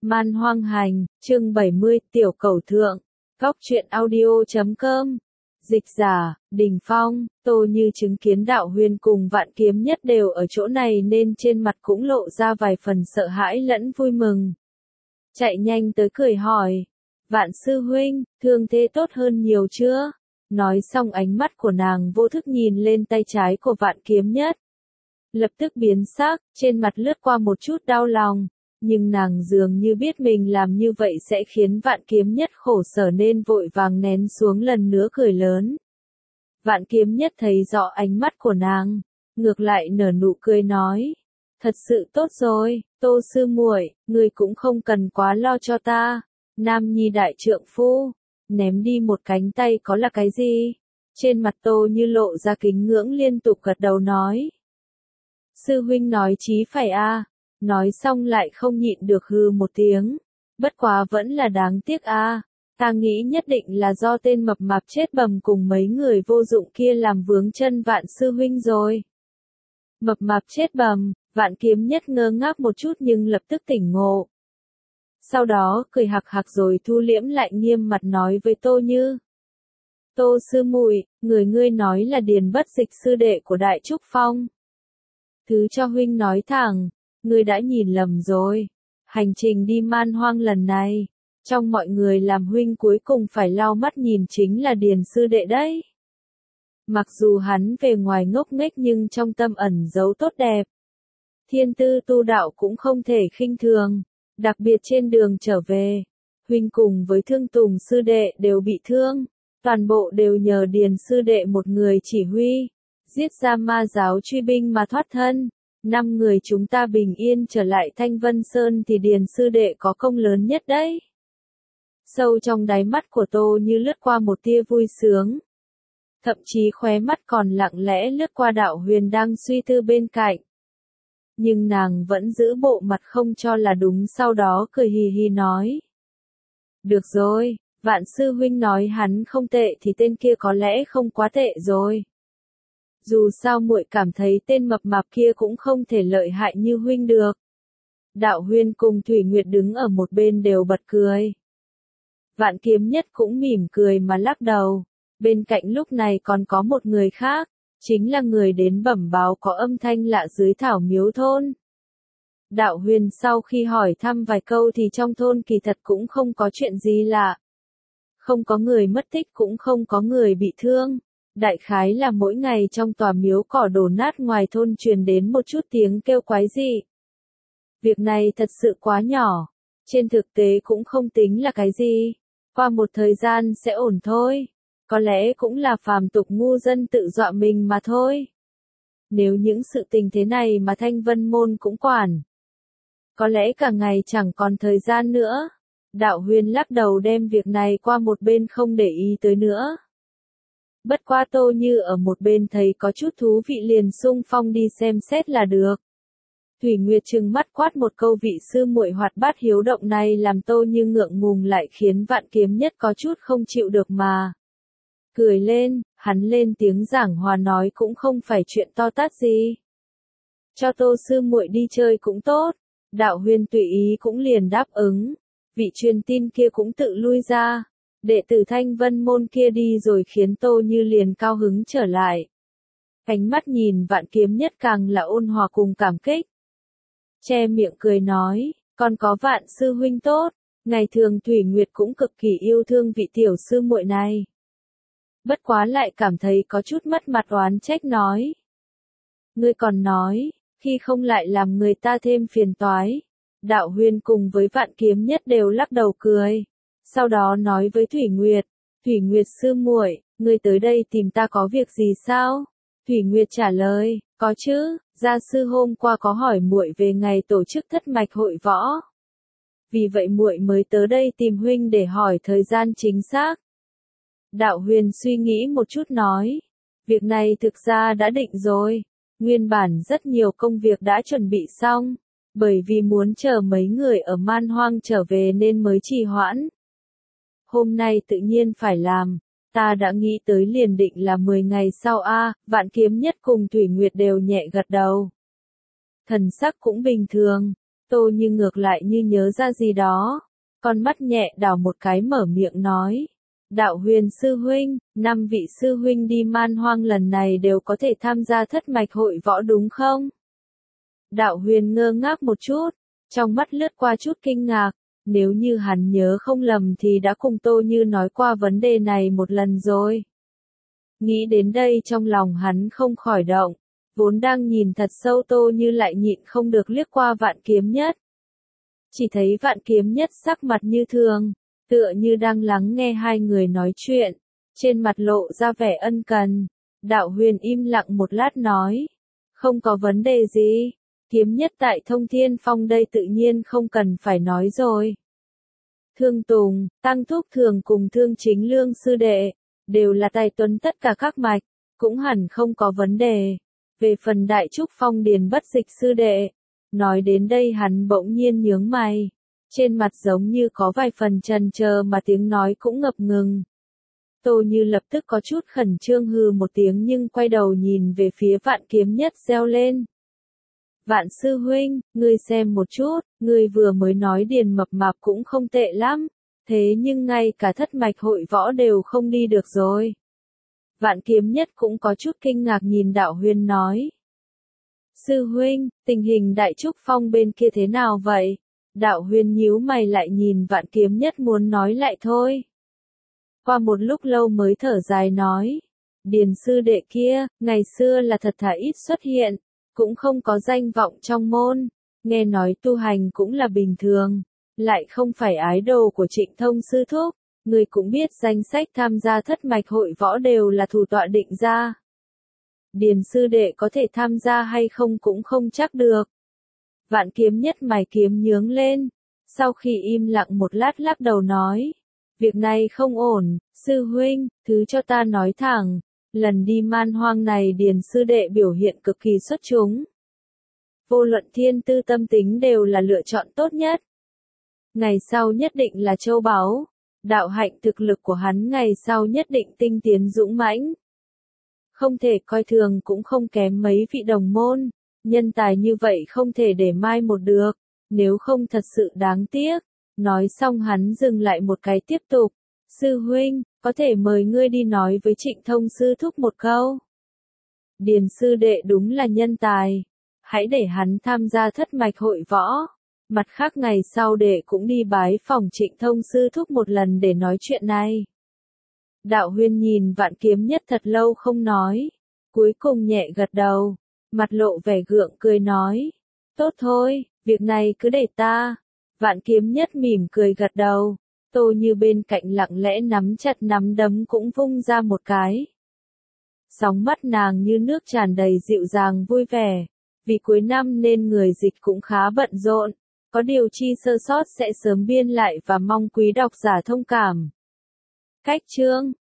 Man hoang hành, chương 70, tiểu cẩu thượng. Góc truyện audio.com. Dịch giả, Đình Phong. Tô Như chứng kiến Đạo Huyền cùng Vạn Kiếm Nhất đều ở chỗ này nên trên mặt cũng lộ ra vài phần sợ hãi lẫn vui mừng. Chạy nhanh tới cười hỏi. Vạn sư huynh, thương thế tốt hơn nhiều chưa? Nói xong ánh mắt của nàng vô thức nhìn lên tay trái của Vạn Kiếm Nhất. Lập tức biến sắc, trên mặt lướt qua một chút đau lòng. Nhưng nàng dường như biết mình làm như vậy sẽ khiến Vạn Kiếm Nhất khổ sở nên vội vàng nén xuống lần nữa cười lớn. Vạn Kiếm Nhất thấy rõ ánh mắt của nàng, ngược lại nở nụ cười nói. Thật sự tốt rồi, Tô sư muội, ngươi cũng không cần quá lo cho ta. Nam nhi đại trượng phu, ném đi một cánh tay có là cái gì? Trên mặt Tô Như lộ ra kính ngưỡng liên tục gật đầu nói. Sư huynh nói chí phải a. Nói xong lại không nhịn được hừ một tiếng. Bất quá vẫn là đáng tiếc a. Ta nghĩ nhất định là do tên mập mạp chết bầm cùng mấy người vô dụng kia làm vướng chân Vạn sư huynh rồi. Mập mạp chết bầm, Vạn Kiếm Nhất ngơ ngác một chút nhưng lập tức tỉnh ngộ. Sau đó cười hạc hạc rồi thu liễm lại nghiêm mặt nói với Tô Như. Tô sư muội, ngươi nói là Điền Bất Dịch sư đệ của Đại Trúc Phong. Thứ cho huynh nói thẳng, ngươi đã nhìn lầm rồi. Hành trình đi man hoang lần này, trong mọi người làm huynh cuối cùng phải lau mắt nhìn chính là Điền sư đệ đấy. Mặc dù hắn về ngoài ngốc nghếch nhưng trong tâm ẩn giấu tốt đẹp. Thiên tư tu đạo cũng không thể khinh thường, đặc biệt trên đường trở về, huynh cùng với Thương Tùng sư đệ đều bị thương, toàn bộ đều nhờ Điền sư đệ một người chỉ huy, giết ra ma giáo truy binh mà thoát thân. 5 người chúng ta bình yên trở lại Thanh Vân Sơn thì Điền sư đệ có công lớn nhất đấy. Sâu trong đáy mắt của Tô Như lướt qua một tia vui sướng. Thậm chí khóe mắt còn lặng lẽ lướt qua Đạo Huyền đang suy tư bên cạnh. Nhưng nàng vẫn giữ bộ mặt không cho là đúng, sau đó cười hì hì nói. Được rồi, Vạn sư huynh nói hắn không tệ thì tên kia có lẽ không quá tệ rồi. Dù sao muội cảm thấy tên mập mạp kia cũng không thể lợi hại như huynh được. Đạo Huyền cùng Thủy Nguyệt đứng ở một bên đều bật cười. Vạn Kiếm Nhất cũng mỉm cười mà lắc đầu. Bên cạnh lúc này còn có một người khác, chính là người đến bẩm báo có âm thanh lạ dưới thảo miếu thôn. Đạo Huyền sau khi hỏi thăm vài câu thì trong thôn kỳ thật cũng không có chuyện gì lạ. Không có người mất tích cũng không có người bị thương. Đại khái là mỗi ngày trong tòa miếu cỏ đổ nát ngoài thôn truyền đến một chút tiếng kêu quái dị. Việc này thật sự quá nhỏ. Trên thực tế cũng không tính là cái gì. Qua một thời gian sẽ ổn thôi. Có lẽ cũng là phàm tục ngu dân tự dọa mình mà thôi. Nếu những sự tình thế này mà Thanh Vân Môn cũng quản. Có lẽ cả ngày chẳng còn thời gian nữa. Đạo Huyền lắc đầu đem việc này qua một bên không để ý tới nữa. Bất qua Tô Như ở một bên thấy có chút thú vị liền xung phong đi xem xét là được. Thủy Nguyệt trừng mắt quát một câu vị sư muội hoạt bát hiếu động này làm Tô Như ngượng ngùng lại khiến Vạn Kiếm Nhất có chút không chịu được mà. Cười lên, hắn lên tiếng giảng hòa nói cũng không phải chuyện to tát gì. Cho Tô sư muội đi chơi cũng tốt. Đạo Huyền tùy ý cũng liền đáp ứng. Vị truyền tin kia cũng tự lui ra. Đệ tử Thanh Vân Môn kia đi rồi khiến Tô Như liền cao hứng trở lại. Ánh mắt nhìn Vạn Kiếm Nhất càng là ôn hòa cùng cảm kích. Che miệng cười nói, còn có Vạn sư huynh tốt, ngày thường Thủy Nguyệt cũng cực kỳ yêu thương vị tiểu sư muội này. Bất quá lại cảm thấy có chút mất mặt oán trách nói. Ngươi còn nói, khi không lại làm người ta thêm phiền toái. Đạo Huyền cùng với Vạn Kiếm Nhất đều lắc đầu cười. Sau đó nói với Thủy Nguyệt sư muội, ngươi tới đây tìm ta có việc gì sao? Thủy Nguyệt trả lời, có chứ, gia sư hôm qua có hỏi muội về ngày tổ chức thất mạch hội võ. Vì vậy muội mới tới đây tìm huynh để hỏi thời gian chính xác. Đạo Huyền suy nghĩ một chút nói, việc này thực ra đã định rồi, nguyên bản rất nhiều công việc đã chuẩn bị xong, bởi vì muốn chờ mấy người ở man hoang trở về nên mới trì hoãn. Hôm nay tự nhiên phải làm, ta đã nghĩ tới liền định là 10 ngày sau a. Vạn Kiếm Nhất cùng Thủy Nguyệt đều nhẹ gật đầu. Thần sắc cũng bình thường. Tô Như ngược lại như nhớ ra gì đó, con mắt nhẹ đảo một cái mở miệng nói. Đạo Huyền sư huynh, 5 vị sư huynh đi Man Hoang lần này đều có thể tham gia thất mạch hội võ đúng không? Đạo Huyền ngơ ngác một chút, trong mắt lướt qua chút kinh ngạc, nếu như hắn nhớ không lầm thì đã cùng Tô Như nói qua vấn đề này một lần rồi. Nghĩ đến đây trong lòng hắn không khỏi động, vốn đang nhìn thật sâu Tô Như lại nhịn không được liếc qua Vạn Kiếm Nhất. Chỉ thấy Vạn Kiếm Nhất sắc mặt như thường, tựa như đang lắng nghe hai người nói chuyện, trên mặt lộ ra vẻ ân cần. Đạo Huyền im lặng một lát nói, không có vấn đề gì, Kiếm Nhất tại Thông Thiên Phong đây tự nhiên không cần phải nói rồi. Thương Tùng, Tăng Thúc Thường cùng Thương Chính Lương sư đệ, đều là tài tuấn tất cả các mạch, cũng hẳn không có vấn đề. Về phần Đại Trúc Phong Điền Bất Dịch sư đệ, nói đến đây hắn bỗng nhiên nhướng mày, trên mặt giống như có vài phần chần chờ mà tiếng nói cũng ngập ngừng. Tô Như lập tức có chút khẩn trương hừ một tiếng nhưng quay đầu nhìn về phía Vạn Kiếm Nhất reo lên. Vạn sư huynh, ngươi xem một chút, ngươi vừa mới nói Điền mập mạp cũng không tệ lắm, thế nhưng ngay cả thất mạch hội võ đều không đi được rồi. Vạn Kiếm Nhất cũng có chút kinh ngạc nhìn Đạo Huyền nói. Sư huynh, tình hình Đại Trúc Phong bên kia thế nào vậy? Đạo Huyền nhíu mày lại nhìn Vạn Kiếm Nhất muốn nói lại thôi. Qua một lúc lâu mới thở dài nói. Điền sư đệ kia, ngày xưa là thật thà ít xuất hiện, cũng không có danh vọng trong môn, nghe nói tu hành cũng là bình thường, lại không phải ái đồ của Trịnh Thông sư thúc. Người cũng biết danh sách tham gia thất mạch hội võ đều là thủ tọa định ra. Điền sư đệ có thể tham gia hay không cũng không chắc được. Vạn Kiếm Nhất mày kiếm nhướng lên, sau khi im lặng một lát lắc đầu nói. Việc này không ổn, sư huynh, thứ cho ta nói thẳng, lần đi Man Hoang này Điền sư đệ biểu hiện cực kỳ xuất chúng. Vô luận thiên tư tâm tính đều là lựa chọn tốt nhất. Ngày sau nhất định là châu báu. Đạo hạnh thực lực của hắn ngày sau nhất định tinh tiến dũng mãnh. Không thể coi thường cũng không kém mấy vị đồng môn, nhân tài như vậy không thể để mai một được, nếu không thật sự đáng tiếc. Nói xong hắn dừng lại một cái tiếp tục, sư huynh, có thể mời ngươi đi nói với Trịnh Thông sư thúc một câu. Điền sư đệ đúng là nhân tài, hãy để hắn tham gia thất mạch hội võ. Mặt khác ngày sau đệ cũng đi bái phòng Trịnh Thông sư thúc một lần để nói chuyện này. Đạo Huyền nhìn Vạn Kiếm Nhất thật lâu không nói, cuối cùng nhẹ gật đầu, mặt lộ vẻ gượng cười nói. Tốt thôi, việc này cứ để ta. Vạn Kiếm Nhất mỉm cười gật đầu, Tô Như bên cạnh lặng lẽ nắm chặt nắm đấm cũng vung ra một cái. Sóng mắt nàng như nước tràn đầy dịu dàng vui vẻ, vì cuối năm nên người dịch cũng khá bận rộn. Có điều chi sơ sót sẽ sớm biên lại và mong quý độc giả thông cảm. Cách chương